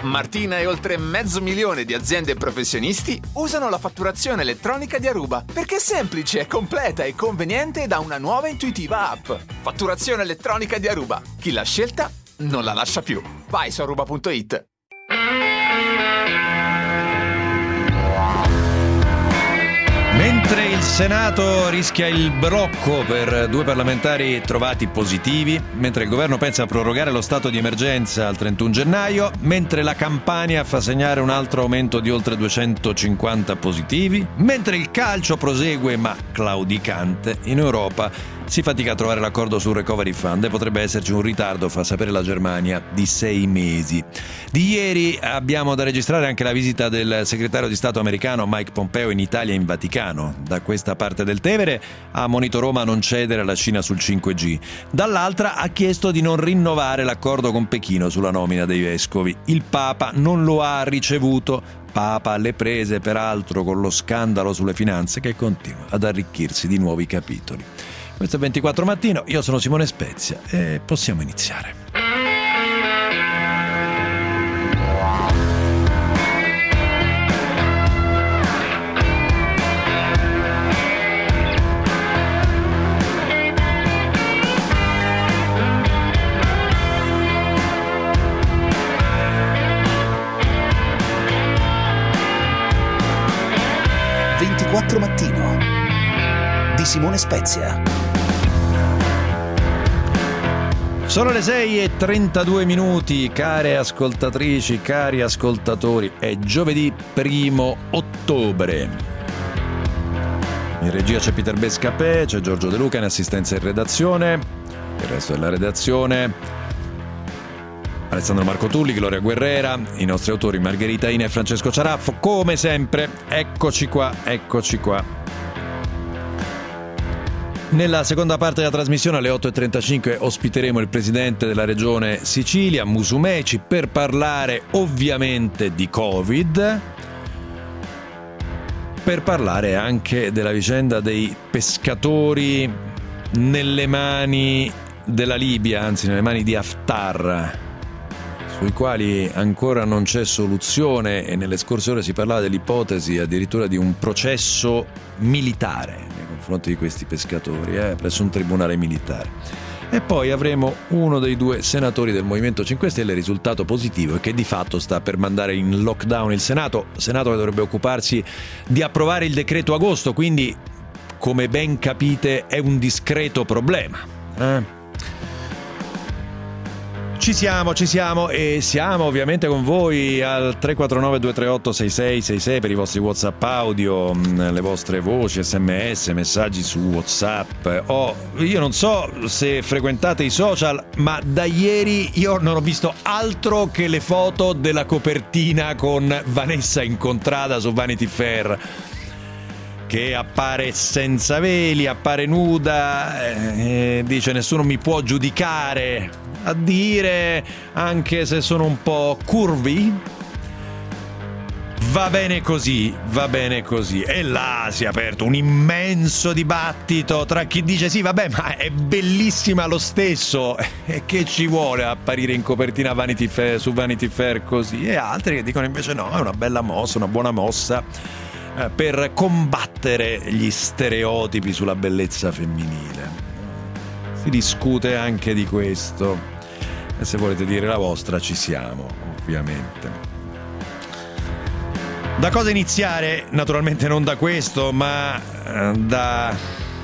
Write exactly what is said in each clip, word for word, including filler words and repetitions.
Martina e oltre mezzo milione di aziende e professionisti usano la fatturazione elettronica di Aruba perché è semplice, è completa e conveniente da una nuova e intuitiva app. Fatturazione elettronica di Aruba. Chi l'ha scelta non la lascia più. Vai su aruba punto it. Mentre il Senato rischia il blocco per due parlamentari trovati positivi, mentre il governo pensa a prorogare lo stato di emergenza al trentuno gennaio, mentre la Campania fa segnare un altro aumento di oltre duecentocinquanta positivi, mentre il calcio prosegue ma claudicante, in Europa si fatica a trovare l'accordo sul Recovery Fund e potrebbe esserci un ritardo, fa sapere la Germania, di sei mesi. Di ieri abbiamo da registrare anche la visita del segretario di Stato americano Mike Pompeo in Italia e in Vaticano. Da questa parte del Tevere ha ammonito Roma a non cedere alla Cina sul cinque G. Dall'altra ha chiesto di non rinnovare l'accordo con Pechino sulla nomina dei vescovi. Il Papa non lo ha ricevuto. Papa alle prese, peraltro, con lo scandalo sulle finanze che continua ad arricchirsi di nuovi capitoli. Questo è ventiquattro Mattino, io sono Simone Spezia e possiamo iniziare. ventiquattro Mattino di Simone Spezia. Sono le sei e trentadue minuti, care ascoltatrici, cari ascoltatori, è giovedì primo ottobre. In regia c'è Peter Bescapè, c'è Giorgio De Luca in assistenza in redazione, il resto della redazione, Alessandro Marco Tulli, Gloria Guerrera, i nostri autori Margherita Ina e Francesco Ciaraffo, come sempre, eccoci qua, eccoci qua. Nella seconda parte della trasmissione alle otto e trentacinque ospiteremo il presidente della regione Sicilia, Musumeci, per parlare ovviamente di Covid, per parlare anche della vicenda dei pescatori nelle mani della Libia, anzi nelle mani di Haftar, sui quali ancora non c'è soluzione, e nelle scorse ore si parlava dell'ipotesi addirittura di un processo militare nei confronti di questi pescatori eh, presso un tribunale militare. E poi avremo uno dei due senatori del Movimento cinque Stelle risultato positivo e che di fatto sta per mandare in lockdown il Senato, Senato che dovrebbe occuparsi di approvare il decreto agosto, quindi come ben capite è un discreto problema. Eh? Ci siamo, ci siamo e siamo ovviamente con voi al tre quattro nove due tre otto sei sei sei sei per i vostri WhatsApp audio, le vostre voci, sms, messaggi su WhatsApp. Oh, io non so se frequentate i social, ma da ieri io non ho visto altro che le foto della copertina con Vanessa incontrata su Vanity Fair, che appare senza veli, appare nuda, e dice nessuno mi può giudicare, a dire anche se sono un po' curvi, va bene così, va bene così. E là si è aperto un immenso dibattito tra chi dice sì vabbè ma è bellissima lo stesso e che ci vuole apparire in copertina Vanity Fair, su Vanity Fair così, e altri che dicono invece no, è una bella mossa, una buona mossa eh, per combattere gli stereotipi sulla bellezza femminile. Si discute anche di questo. E se volete dire la vostra ci siamo, ovviamente. Da cosa iniziare? Naturalmente non da questo, ma da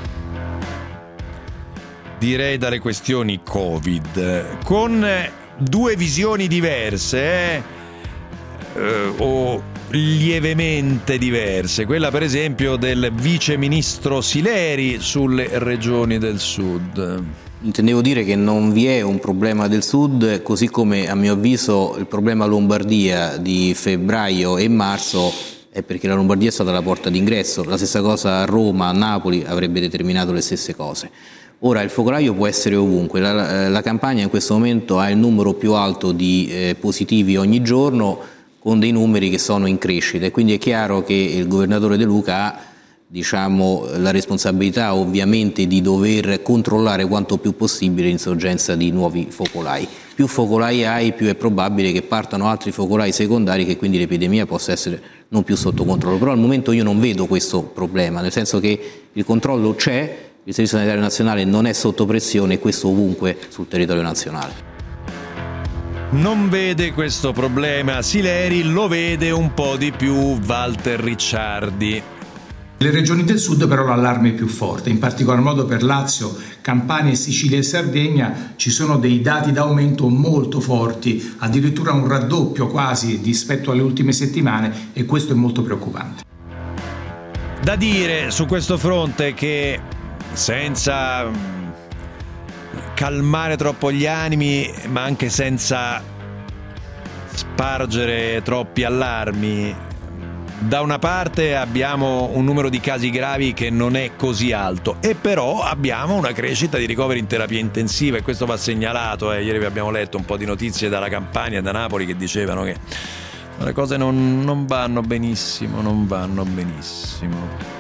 direi dalle questioni Covid, con due visioni diverse eh? Eh, o lievemente diverse. Quella per esempio del vice ministro Sileri sulle regioni del sud. Intendevo dire che non vi è un problema del sud, così come a mio avviso il problema Lombardia di febbraio e marzo è perché la Lombardia è stata la porta d'ingresso. La stessa cosa a Roma, a Napoli avrebbe determinato le stesse cose. Ora il focolaio può essere ovunque, la, la Campania in questo momento ha il numero più alto di eh, positivi ogni giorno, con dei numeri che sono in crescita, e quindi è chiaro che il governatore De Luca ha diciamo, la responsabilità ovviamente di dover controllare quanto più possibile l'insorgenza di nuovi focolai. Più focolai hai, più è probabile che partano altri focolai secondari, che quindi l'epidemia possa essere non più sotto controllo. Però al momento io non vedo questo problema, nel senso che il controllo c'è, il Servizio Sanitario Nazionale non è sotto pressione, e questo ovunque sul territorio nazionale. Non vede questo problema Sileri, lo vede un po' di più Walter Ricciardi. Le regioni del sud però l'allarme è più forte, in particolar modo per Lazio, Campania, Sicilia e Sardegna ci sono dei dati d'aumento molto forti, addirittura un raddoppio quasi rispetto alle ultime settimane, e questo è molto preoccupante. Da dire su questo fronte che, senza calmare troppo gli animi, ma anche senza spargere troppi allarmi, da una parte abbiamo un numero di casi gravi che non è così alto, e però abbiamo una crescita di ricoveri in terapia intensiva, e questo va segnalato. Eh. Ieri vi abbiamo letto un po' di notizie dalla Campania e da Napoli che dicevano che le cose non, non vanno benissimo, non vanno benissimo.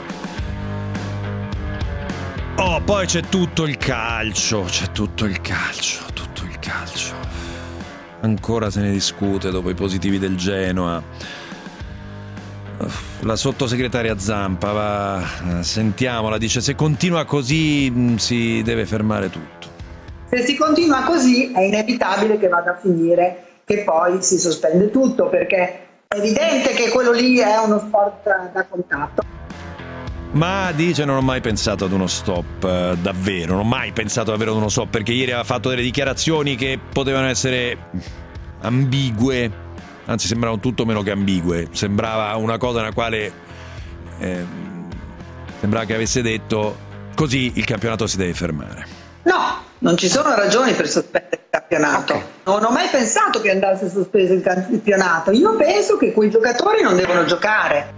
Oh, poi c'è tutto il calcio, c'è tutto il calcio, tutto il calcio. Ancora se ne discute dopo i positivi del Genoa. La sottosegretaria Zampa va, sentiamola, dice: se continua così si deve fermare tutto. Se si continua così è inevitabile che vada a finire che poi si sospende tutto, perché è evidente che quello lì è uno sport da contatto. Ma dice: non ho mai pensato ad uno stop, eh, davvero, non ho mai pensato davvero ad uno stop, perché ieri aveva fatto delle dichiarazioni che potevano essere ambigue, anzi sembravano tutto meno che ambigue, sembrava una cosa nella quale eh, sembrava che avesse detto: così il campionato si deve fermare. No, non ci sono ragioni per sospendere il campionato. Okay. Non ho mai pensato che andasse sospeso il campionato. Io penso che quei giocatori non devono giocare.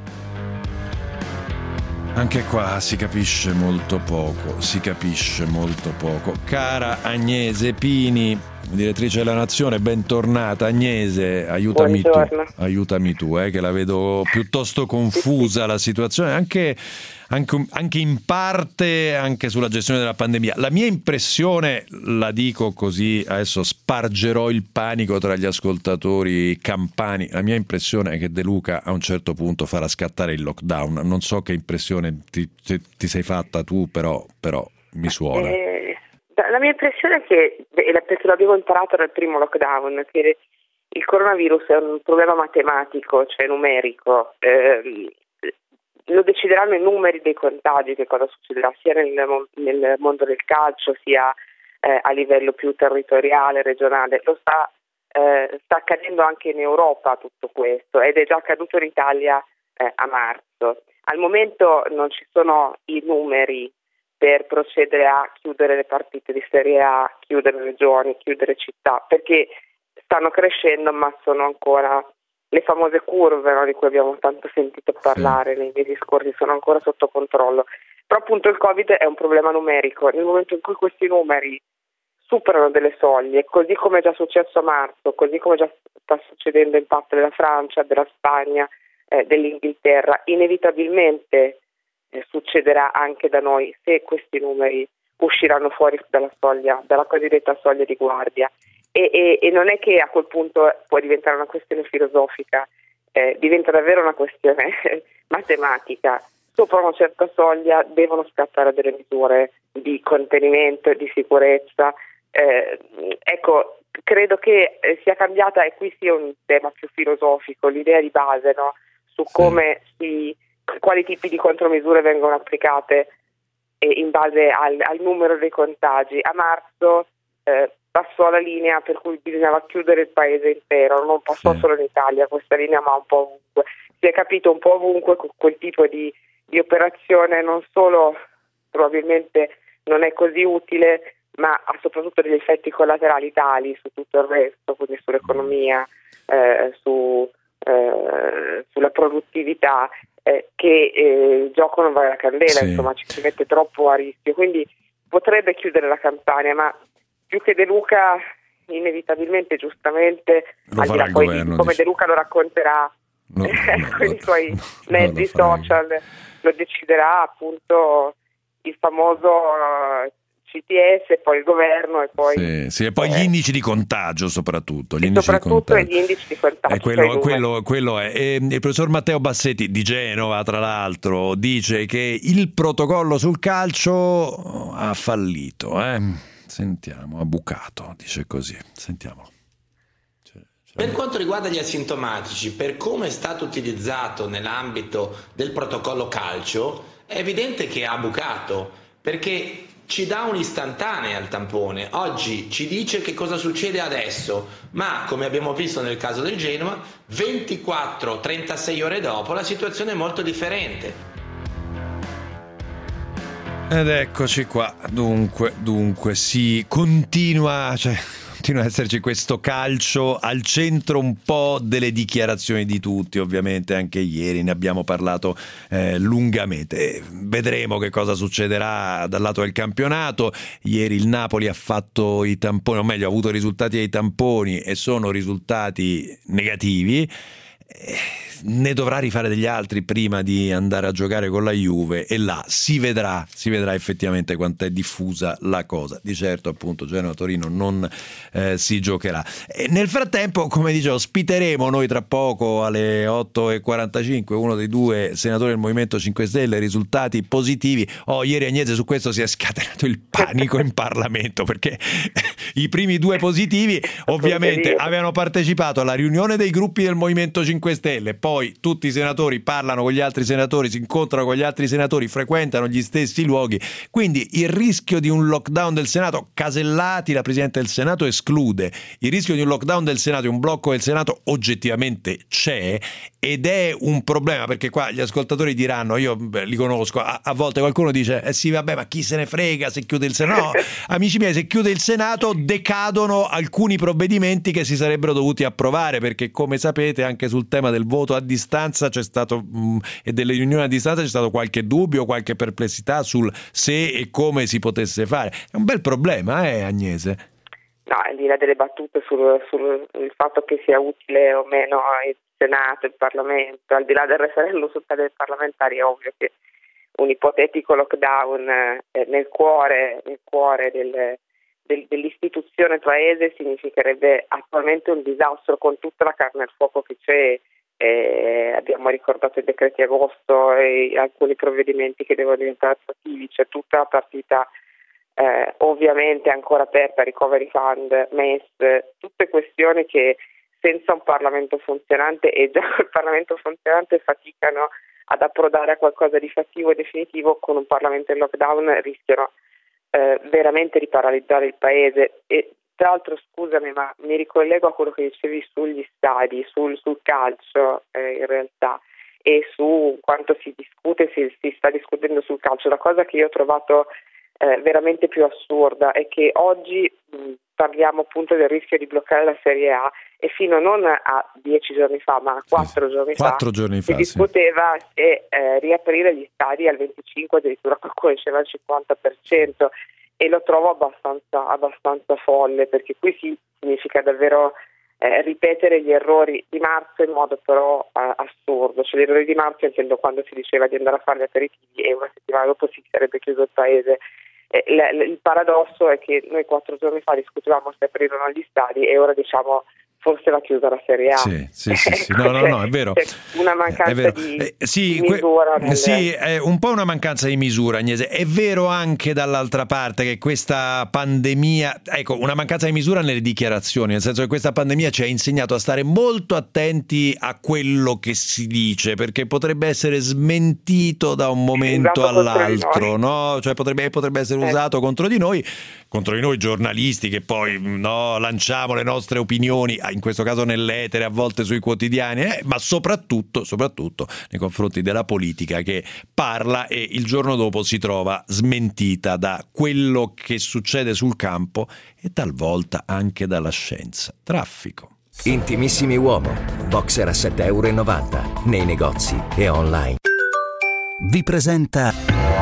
Anche qua si capisce molto poco, si capisce molto poco. Cara Agnese Pini, direttrice della Nazione, bentornata. Agnese, aiutami Buongiorno. tu, aiutami tu, eh, che la vedo piuttosto confusa la situazione, anche, anche, anche in parte anche sulla gestione della pandemia. La mia impressione, la dico così, adesso spargerò il panico tra gli ascoltatori campani, la mia impressione è che De Luca a un certo punto farà scattare il lockdown. Non so che impressione ti, ti, ti sei fatta tu, però, però mi suona. Eh, la mia impressione è che, perché l'abbiamo imparato dal primo lockdown, che il coronavirus è un problema matematico, cioè numerico. Eh, lo decideranno i numeri dei contagi, che cosa succederà sia nel, nel mondo del calcio, sia eh, a livello più territoriale, regionale. Lo sta, eh, sta accadendo anche in Europa tutto questo, ed è già accaduto in Italia eh, a marzo. Al momento non ci sono i numeri per procedere a chiudere le partite di Serie A, chiudere regioni, chiudere città, perché stanno crescendo, ma sono ancora le famose curve, no, di cui abbiamo tanto sentito parlare nei mesi scorsi, sono ancora sotto controllo. Però appunto il Covid è un problema numerico. Nel momento in cui questi numeri superano delle soglie, così come è già successo a marzo, così come già sta succedendo in parte della Francia, della Spagna, eh, dell'Inghilterra, inevitabilmente eh, succederà anche da noi, se questi numeri usciranno fuori dalla soglia, dalla cosiddetta soglia di guardia. E, e, e non è che a quel punto può diventare una questione filosofica, eh, diventa davvero una questione matematica. Sopra una certa soglia devono scattare delle misure di contenimento e di sicurezza. Eh, ecco, credo che sia cambiata, e qui sia un tema più filosofico, l'idea di base, no? Su come si, quali tipi di contromisure vengono applicate eh, in base al, al numero dei contagi. A marzo eh, passò la linea per cui bisognava chiudere il paese intero, non passò solo in Italia questa linea, ma un po' ovunque. Si è capito un po' ovunque che quel tipo di, di operazione non solo probabilmente non è così utile, ma ha soprattutto degli effetti collaterali tali su tutto il resto, quindi sull'economia, eh, su, eh, sulla produttività, eh, che eh, il gioco non vale la candela, sì. Insomma ci si mette troppo a rischio, quindi potrebbe chiudere la Campania, ma più che De Luca inevitabilmente, giustamente, al di là poi di come dice. De Luca lo racconterà no, no, con no, i suoi no, mezzi no, social, lo deciderà appunto il famoso uh, C T S, poi il governo e poi sì, sì, e poi eh, gli indici di contagio soprattutto gli sì, indici soprattutto di gli indici di contagio, eh, quello, quello, quello è. E il professor Matteo Bassetti di Genova, tra l'altro, dice che il protocollo sul calcio ha fallito, eh? Sentiamo, ha bucato, dice così, sentiamolo. Per quanto riguarda gli asintomatici, per come è stato utilizzato nell'ambito del protocollo calcio, è evidente che ha bucato, perché ci dà un'istantanea al tampone. Oggi ci dice che cosa succede adesso, ma come abbiamo visto nel caso del Genoa, ventiquattro trentasei ore dopo la situazione è molto differente. Ed eccoci qua, dunque, dunque si continua, cioè... continua ad esserci questo calcio al centro un po' delle dichiarazioni di tutti, ovviamente anche ieri ne abbiamo parlato eh, lungamente. Vedremo che cosa succederà dal lato del campionato. Ieri il Napoli ha fatto i tamponi, o meglio ha avuto risultati ai tamponi e sono risultati negativi. Ne dovrà rifare degli altri prima di andare a giocare con la Juve e là si vedrà, si vedrà effettivamente quanto è diffusa la cosa. Di certo appunto Genoa-Torino non eh, si giocherà. E nel frattempo, come dicevo, ospiteremo noi tra poco alle otto e quarantacinque uno dei due senatori del Movimento cinque Stelle, risultati positivi. Oh, ieri Agnese su questo si è scatenato il panico in Parlamento perché i primi due positivi ovviamente avevano partecipato alla riunione dei gruppi del Movimento cinque Stelle, poi tutti i senatori parlano con gli altri senatori, si incontrano con gli altri senatori, frequentano gli stessi luoghi, quindi il rischio di un lockdown del Senato, Casellati, la Presidente del Senato, esclude il rischio di un lockdown del Senato, un blocco del Senato oggettivamente c'è ed è un problema, perché qua gli ascoltatori diranno, io beh, li conosco, a, a volte qualcuno dice eh sì vabbè ma chi se ne frega se chiude il Senato. No, amici miei, se chiude il Senato decadono alcuni provvedimenti che si sarebbero dovuti approvare, perché come sapete anche sul tema del voto a distanza c'è stato mh, e delle riunioni a distanza c'è stato qualche dubbio, qualche perplessità sul se e come si potesse fare. È un bel problema, eh Agnese? No, al di là delle battute sul, sul il fatto che sia utile o meno il Senato, il Parlamento, al di là del referendum sul tema dei parlamentari, è ovvio che un ipotetico lockdown eh, nel cuore, nel cuore del, del, dell'istituzione paese significherebbe attualmente un disastro, con tutta la carne al fuoco che c'è. Eh, abbiamo ricordato i decreti agosto e alcuni provvedimenti che devono diventare attuativi, c'è tutta la partita eh, ovviamente ancora aperta, recovery fund, M E S, tutte questioni che senza un Parlamento funzionante, e già col Parlamento funzionante faticano ad approdare a qualcosa di fattivo e definitivo, con un Parlamento in lockdown rischiano eh, veramente di paralizzare il paese. E tra l'altro, scusami, ma mi ricollego a quello che dicevi sugli stadi, sul, sul calcio eh, in realtà, e su quanto si discute, si, si sta discutendo sul calcio. La cosa che io ho trovato eh, veramente più assurda è che oggi mh, parliamo appunto del rischio di bloccare la Serie A, e fino non a dieci giorni fa, ma a quattro sì, giorni quattro fa giorni si fa, discuteva sì. se eh, riaprire gli stadi al venticinque, addirittura qualcuno diceva al cinquanta per cento. E lo trovo abbastanza, abbastanza folle, perché qui si significa davvero eh, ripetere gli errori di marzo in modo però eh, assurdo. Cioè, gli errori di marzo intendo quando si diceva di andare a fare gli aperitivi e una settimana dopo si sarebbe chiuso il paese. Eh, l- l- il paradosso è che noi quattro giorni fa discutevamo se aprire o no gli stadi e ora diciamo forse va chiusa la Serie A. Sì, sì, sì, sì. No, no, no, è vero. C'è una mancanza di, eh, sì, di misura. Que- sì, è un po' una mancanza di misura, Agnese. È vero anche dall'altra parte che questa pandemia, ecco, una mancanza di misura nelle dichiarazioni, nel senso che questa pandemia ci ha insegnato a stare molto attenti a quello che si dice, perché potrebbe essere smentito da un momento all'altro, no? Cioè potrebbe, potrebbe essere usato eh. contro di noi, contro di noi giornalisti che poi no, lanciamo le nostre opinioni, in questo caso nell'etere, a volte sui quotidiani, eh, ma soprattutto, soprattutto nei confronti della politica che parla e il giorno dopo si trova smentita da quello che succede sul campo e talvolta anche dalla scienza. Traffico. Intimissimi Uomo, boxer a sette virgola novanta euro nei negozi e online. Vi presenta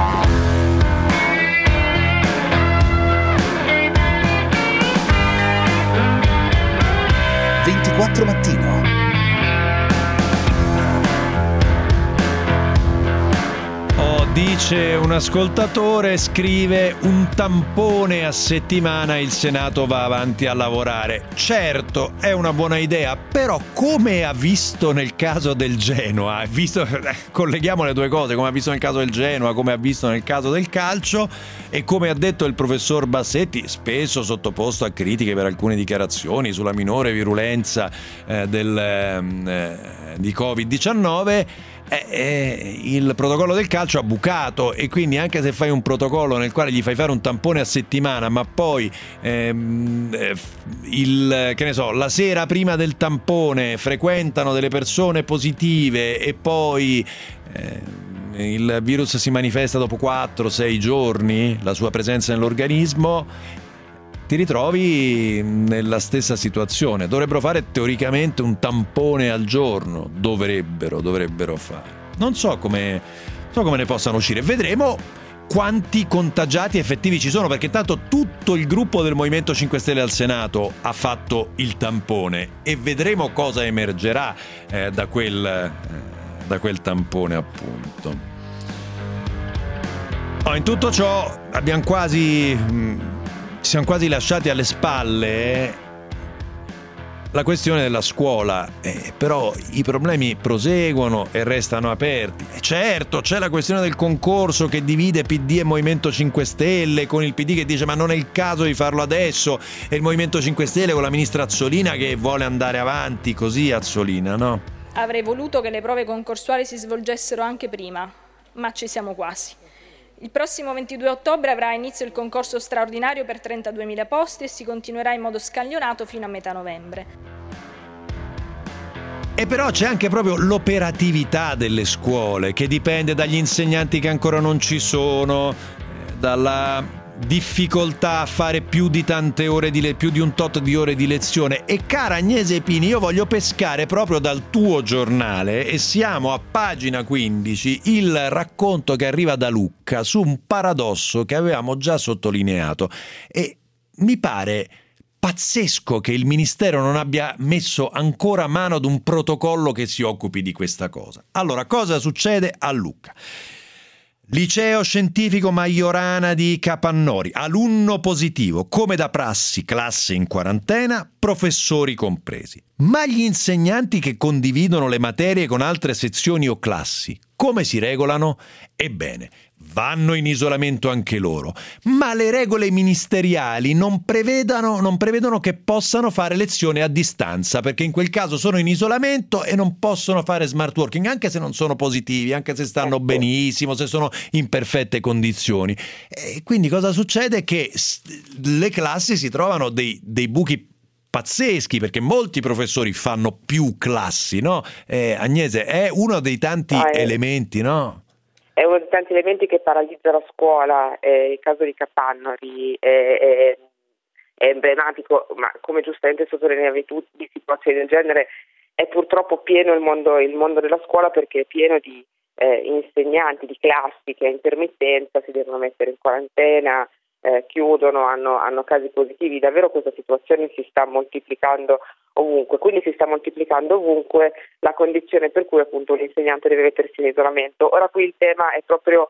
ventiquattro Mattino. dice un ascoltatore, scrive: un tampone a settimana, il Senato va avanti a lavorare. Certo, è una buona idea, però come ha visto nel caso del Genoa, visto, colleghiamo le due cose, come ha visto nel caso del Genoa, come ha visto nel caso del calcio, e come ha detto il professor Bassetti, spesso sottoposto a critiche per alcune dichiarazioni sulla minore virulenza eh, del, eh, di covid diciannove, Eh, eh, il protocollo del calcio ha bucato, e quindi anche se fai un protocollo nel quale gli fai fare un tampone a settimana, ma poi ehm, eh, il, che ne so, la sera prima del tampone frequentano delle persone positive e poi eh, il virus si manifesta dopo quattro sei giorni, la sua presenza nell'organismo, ti ritrovi nella stessa situazione. Dovrebbero fare teoricamente un tampone al giorno, dovrebbero, dovrebbero fare. Non so come, so come ne possano uscire. Vedremo quanti contagiati effettivi ci sono, perché tanto tutto il gruppo del Movimento cinque Stelle al Senato ha fatto il tampone, e vedremo cosa emergerà eh, da quel, eh, da quel tampone, appunto. Oh, in tutto ciò abbiamo quasi... Mh, ci siamo quasi lasciati alle spalle la questione della scuola, eh, però i problemi proseguono e restano aperti. E certo, c'è la questione del concorso che divide P D e Movimento cinque Stelle, con il P D che dice ma non è il caso di farlo adesso, e il Movimento cinque Stelle con la ministra Azzolina che vuole andare avanti così. Azzolina, no? Avrei voluto che le prove concorsuali si svolgessero anche prima, ma ci siamo quasi. Il prossimo ventidue ottobre avrà inizio il concorso straordinario per trentaduemila posti e si continuerà in modo scaglionato fino a metà novembre. E però c'è anche proprio l'operatività delle scuole, che dipende dagli insegnanti che ancora non ci sono, dalla difficoltà a fare più di tante ore di le- più di un tot di ore di lezione. E cara Agnese Pini, io voglio pescare proprio dal tuo giornale, e siamo a pagina quindici, il racconto che arriva da Lucca su un paradosso che avevamo già sottolineato, e mi pare pazzesco che il Ministero non abbia messo ancora mano ad un protocollo che si occupi di questa cosa. Allora, cosa succede a Lucca? Liceo Scientifico Majorana di Capannori, alunno positivo, come da prassi, classe in quarantena, professori compresi. Ma gli insegnanti che condividono le materie con altre sezioni o classi, come si regolano? Ebbene, vanno in isolamento anche loro, ma le regole ministeriali non prevedono, non prevedono che possano fare lezione a distanza, perché in quel caso sono in isolamento e non possono fare smart working, anche se non sono positivi, anche se stanno benissimo, se sono in perfette condizioni. E quindi cosa succede? Che le classi si trovano dei, dei buchi pazzeschi, perché molti professori fanno più classi, no? Eh, Agnese, è uno dei tanti ah, è... elementi, no? È uno dei tanti elementi che paralizza la scuola. Eh, il caso di Capannori è, è, è emblematico, ma come giustamente sottolineavi tu, di situazioni del genere è purtroppo pieno il mondo, il mondo della scuola, perché è pieno di eh, insegnanti, di classi che a intermittenza si devono mettere in quarantena, eh, chiudono, hanno, hanno casi positivi. Davvero questa situazione si sta moltiplicando ovunque, quindi si sta moltiplicando ovunque la condizione per cui appunto un insegnante deve mettersi in isolamento. Ora qui il tema è proprio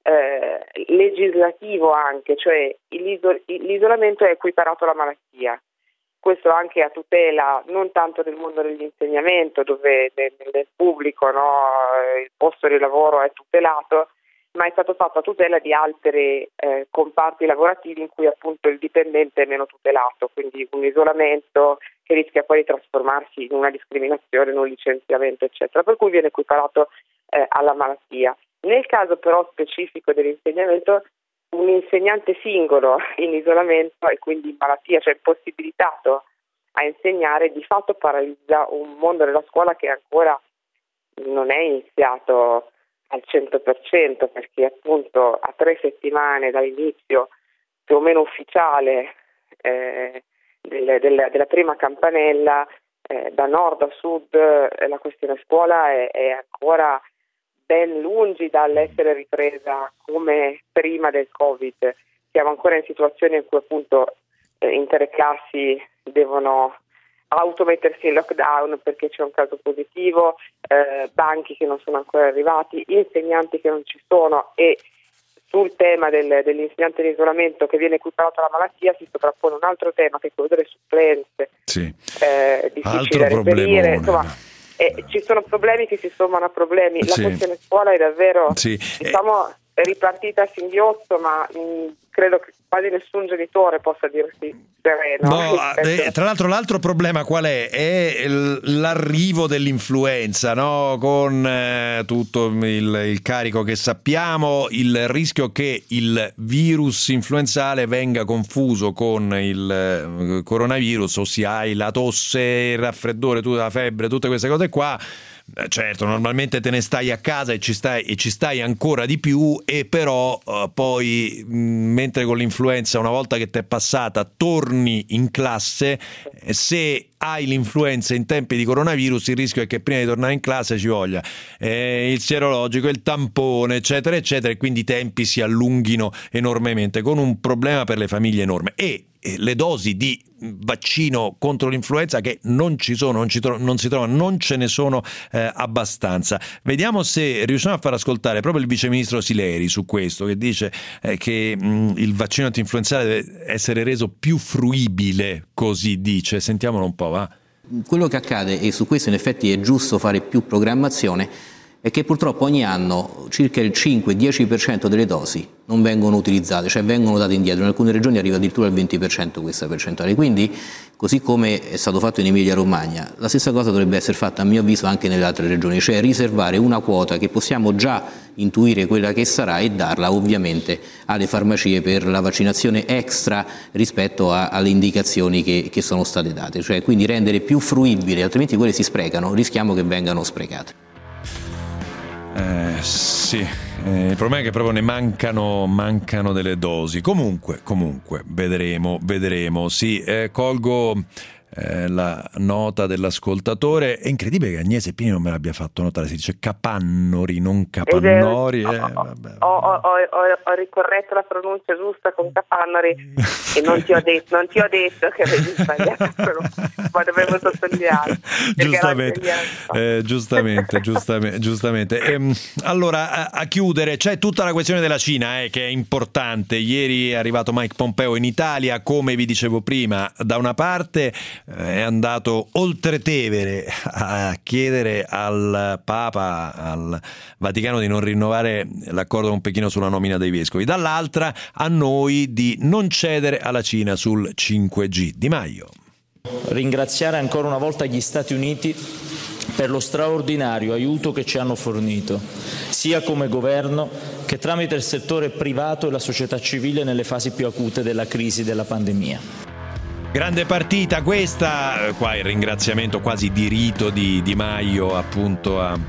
eh, legislativo anche, cioè l'isol- l'isolamento è equiparato alla malattia. Questo anche a tutela non tanto del mondo dell'insegnamento, dove nel, nel pubblico, no, il posto di lavoro è tutelato, ma è stato fatto a tutela di altri eh, comparti lavorativi in cui appunto il dipendente è meno tutelato, quindi un isolamento che rischia poi di trasformarsi in una discriminazione, in un licenziamento, eccetera, per cui viene equiparato eh, alla malattia. Nel caso però specifico dell'insegnamento, un insegnante singolo in isolamento e quindi in malattia, cioè impossibilitato a insegnare, di fatto paralizza un mondo della scuola che ancora non è iniziato al cento per cento, perché appunto a tre settimane dall'inizio più o meno ufficiale eh, del, del, della prima campanella, eh, da nord a sud eh, la questione scuola è, è ancora ben lungi dall'essere ripresa come prima del Covid. Siamo ancora in situazioni in cui appunto eh, intere classi devono automettersi in lockdown perché c'è un caso positivo, eh, banchi che non sono ancora arrivati, insegnanti che non ci sono, e sul tema del, dell'insegnante in isolamento che viene equiparato alla malattia si sovrappone un altro tema che è quello delle supplenze, sì. eh, difficile da reperire, insomma eh, ci sono problemi che si sommano a problemi. La sì. questione scuola è davvero sì. diciamo è ripartita a singhiozzo, ma mh, credo che quasi nessun genitore possa dirsi sereno. No, eh, tra l'altro l'altro problema qual è? È l'arrivo dell'influenza, no? Con eh, tutto il, il carico che sappiamo, il rischio che il virus influenzale venga confuso con il eh, coronavirus, ossia hai la tosse, il raffreddore, tutta la febbre, tutte queste cose qua. Certo, normalmente te ne stai a casa e ci stai, e ci stai ancora di più, e però uh, poi mh, mentre con l'influenza, una volta che t'è passata, torni in classe, eh, se hai l'influenza in tempi di coronavirus, il rischio è che prima di tornare in classe ci voglia eh, il sierologico, il tampone, eccetera eccetera, e quindi i tempi si allunghino enormemente, con un problema per le famiglie enorme. E le dosi di vaccino contro l'influenza che non ci sono, non, ci tro- non si trovano, non ce ne sono eh, abbastanza. Vediamo se riusciamo a far ascoltare proprio il viceministro Sileri su questo, che dice eh, che mh, il vaccino antinfluenzale deve essere reso più fruibile, così dice. Sentiamolo un po', va. Quello che accade, e su questo in effetti è giusto fare più programmazione, è che purtroppo ogni anno circa il cinque dieci per cento delle dosi non vengono utilizzate, cioè vengono date indietro. In alcune regioni arriva addirittura al venti per cento questa percentuale. Quindi, così come è stato fatto in Emilia-Romagna, la stessa cosa dovrebbe essere fatta a mio avviso anche nelle altre regioni, cioè riservare una quota che possiamo già intuire quella che sarà e darla ovviamente alle farmacie per la vaccinazione extra rispetto a, alle indicazioni che, che sono state date, cioè quindi rendere più fruibili, altrimenti quelle si sprecano, rischiamo che vengano sprecate. Eh, sì, eh, il problema è che proprio ne mancano, mancano delle dosi. Comunque, comunque, vedremo, vedremo. Sì, eh, colgo eh, la nota dell'ascoltatore. È incredibile che Agnese Pini non me l'abbia fatto notare. Si dice Capannori, non Capannori. Eh, vabbè. Ho, ho, ho, ho ricorretto la pronuncia giusta con Capannori e non ti ho detto, non ti ho detto che avevi sbagliato, ma dovevo sottolineare. Giustamente, eh, giustamente, giustamente, giustamente. Ehm, allora, a, a chiudere, c'è tutta la questione della Cina eh, che è importante. Ieri è arrivato Mike Pompeo in Italia, come vi dicevo prima, da una parte eh, è andato oltretevere a chiedere al Papa, al Vaticano, di non rinnovare l'accordo con Pechino sulla nomina dei vescovi, dall'altra a noi di non cedere alla Cina sul cinque G. Di Maio. Ringraziare ancora una volta gli Stati Uniti per lo straordinario aiuto che ci hanno fornito, sia come governo che tramite il settore privato e la società civile nelle fasi più acute della crisi della pandemia. Grande partita questa, qua il ringraziamento quasi di rito di Di Maio appunto a,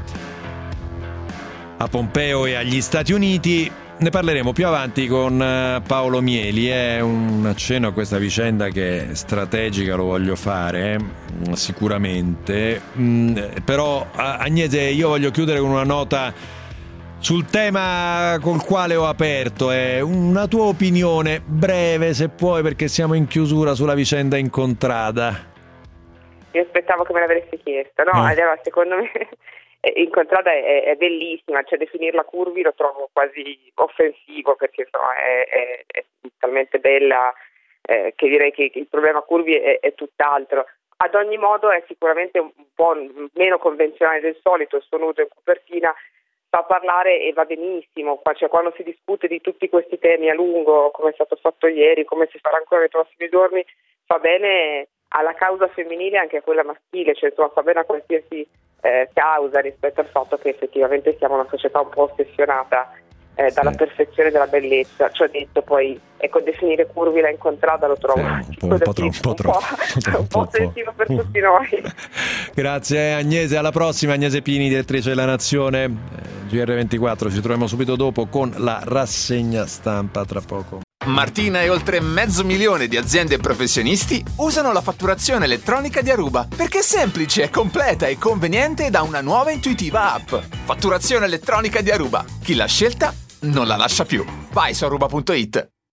a Pompeo e agli Stati Uniti. Ne parleremo più avanti con Paolo Mieli, è un accenno a questa vicenda che è strategica, lo voglio fare eh, sicuramente, mm, però Agnese, io voglio chiudere con una nota sul tema col quale ho aperto, è una tua opinione breve se puoi, perché siamo in chiusura, sulla vicenda Incontrada. Io aspettavo che me l'avessi chiesto, no? Eh. Allora, secondo me Incontrada è, è bellissima, cioè definirla curvi lo trovo quasi offensivo, perché insomma è, è, è talmente bella eh, che direi che il problema curvi è, è tutt'altro. Ad ogni modo è sicuramente un po' meno convenzionale del solito, il suo nudo in copertina fa parlare e va benissimo, cioè quando si discute di tutti questi temi a lungo, come è stato fatto ieri, come si farà ancora nei prossimi giorni, fa bene alla causa femminile e anche a quella maschile, cioè insomma fa bene a qualsiasi Eh, causa rispetto al fatto che effettivamente siamo una società un po' ossessionata eh, dalla perfezione della bellezza. Ciò detto, poi ecco, definire curvi la Incontrada lo trovo un po', un po' troppo, un po' troppo, un po' offensivo per tutti noi. Grazie Agnese, alla prossima. Agnese Pini, direttrice della Nazione, G R ventiquattro, ci troviamo subito dopo con la rassegna stampa, tra poco. Martina e oltre mezzo milione di aziende e professionisti usano la fatturazione elettronica di Aruba perché è semplice, completa e conveniente da una nuova intuitiva app. Fatturazione elettronica di Aruba. Chi l'ha scelta non la lascia più. Vai su aruba punto it.